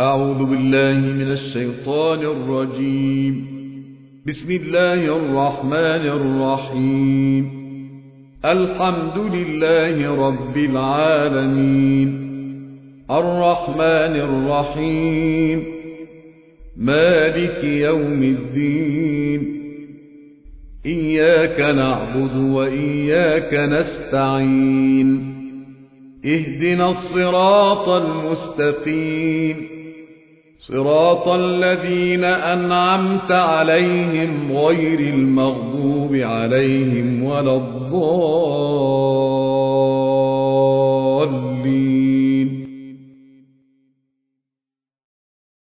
أعوذ بالله من الشيطان الرجيم. بسم الله الرحمن الرحيم. الحمد لله رب العالمين، الرحمن الرحيم، مالك يوم الدين. إياك نعبد وإياك نستعين. اهدنا الصراط المستقيم، صراط الذين أنعمت عليهم غير المغضوب عليهم ولا الضالين.